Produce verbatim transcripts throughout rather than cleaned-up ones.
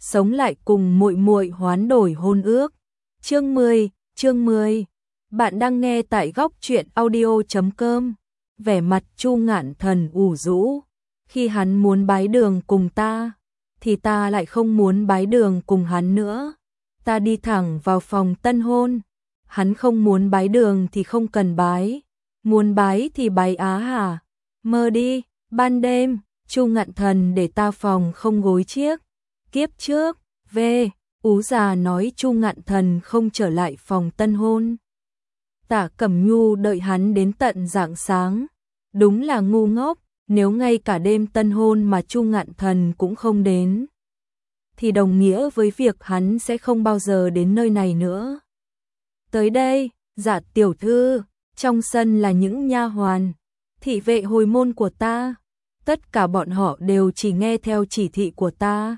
sống lại cùng muội muội hoán đổi hôn ước. Chương mười, chương mười. Bạn đang nghe tại góc truyện audio chấm com. Vẻ mặt Chu Ngạn Thần ủ rũ, khi hắn muốn bái đường cùng ta, thì ta lại không muốn bái đường cùng hắn nữa. Ta đi thẳng vào phòng tân hôn, hắn không muốn bái đường thì không cần bái, muốn bái thì bái á hả? Mơ đi. Ban đêm, Chu Ngạn Thần để ta phòng không gối chiếc. Kiếp trước, V, Ú già nói Chu Ngạn Thần không trở lại phòng tân hôn. Tả Cẩm Nhu đợi hắn đến tận rạng sáng. Đúng là ngu ngốc, nếu ngay cả đêm tân hôn mà Chu Ngạn Thần cũng không đến, thì đồng nghĩa với việc hắn sẽ không bao giờ đến nơi này nữa. Tới đây, Dạ tiểu thư, trong sân là những nha hoàn, thị vệ hồi môn của ta. Tất cả bọn họ đều chỉ nghe theo chỉ thị của ta.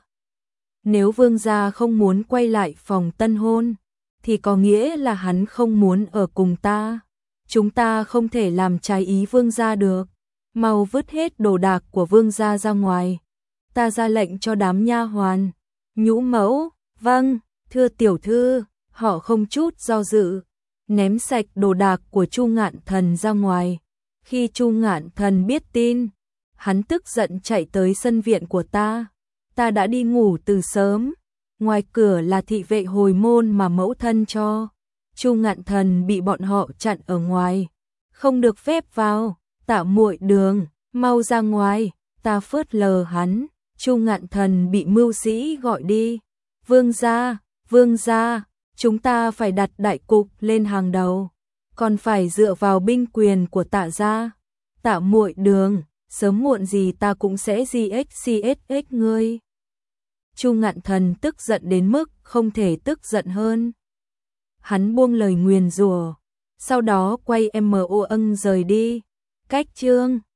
Nếu vương gia không muốn quay lại phòng tân hôn, thì có nghĩa là hắn không muốn ở cùng ta. Chúng ta không thể làm trái ý vương gia được. Mau vứt hết đồ đạc của vương gia ra ngoài. Ta ra lệnh cho đám nha hoàn. Nhũ mẫu, vâng, thưa tiểu thư. Họ không chút do dự, ném sạch đồ đạc của Chu Ngạn Thần ra ngoài. Khi Chu Ngạn Thần biết tin, hắn tức giận chạy tới sân viện của ta. Ta đã đi ngủ từ sớm. Ngoài cửa là thị vệ hồi môn mà mẫu thân cho. Chu Ngạn Thần bị bọn họ chặn ở ngoài, không được phép vào. Tạ muội đường, mau ra ngoài. Ta phớt lờ hắn. Chu Ngạn Thần bị mưu sĩ gọi đi. Vương gia, vương gia, chúng ta phải đặt đại cục lên hàng đầu, còn phải dựa vào binh quyền của Tạ gia. Tạ muội đường, sớm muộn gì ta cũng sẽ giết chết ngươi. Chu Ngạn Thần tức giận đến mức không thể tức giận hơn. Hắn buông lời nguyền rủa, sau đó quay mo ân rời đi. Cách chương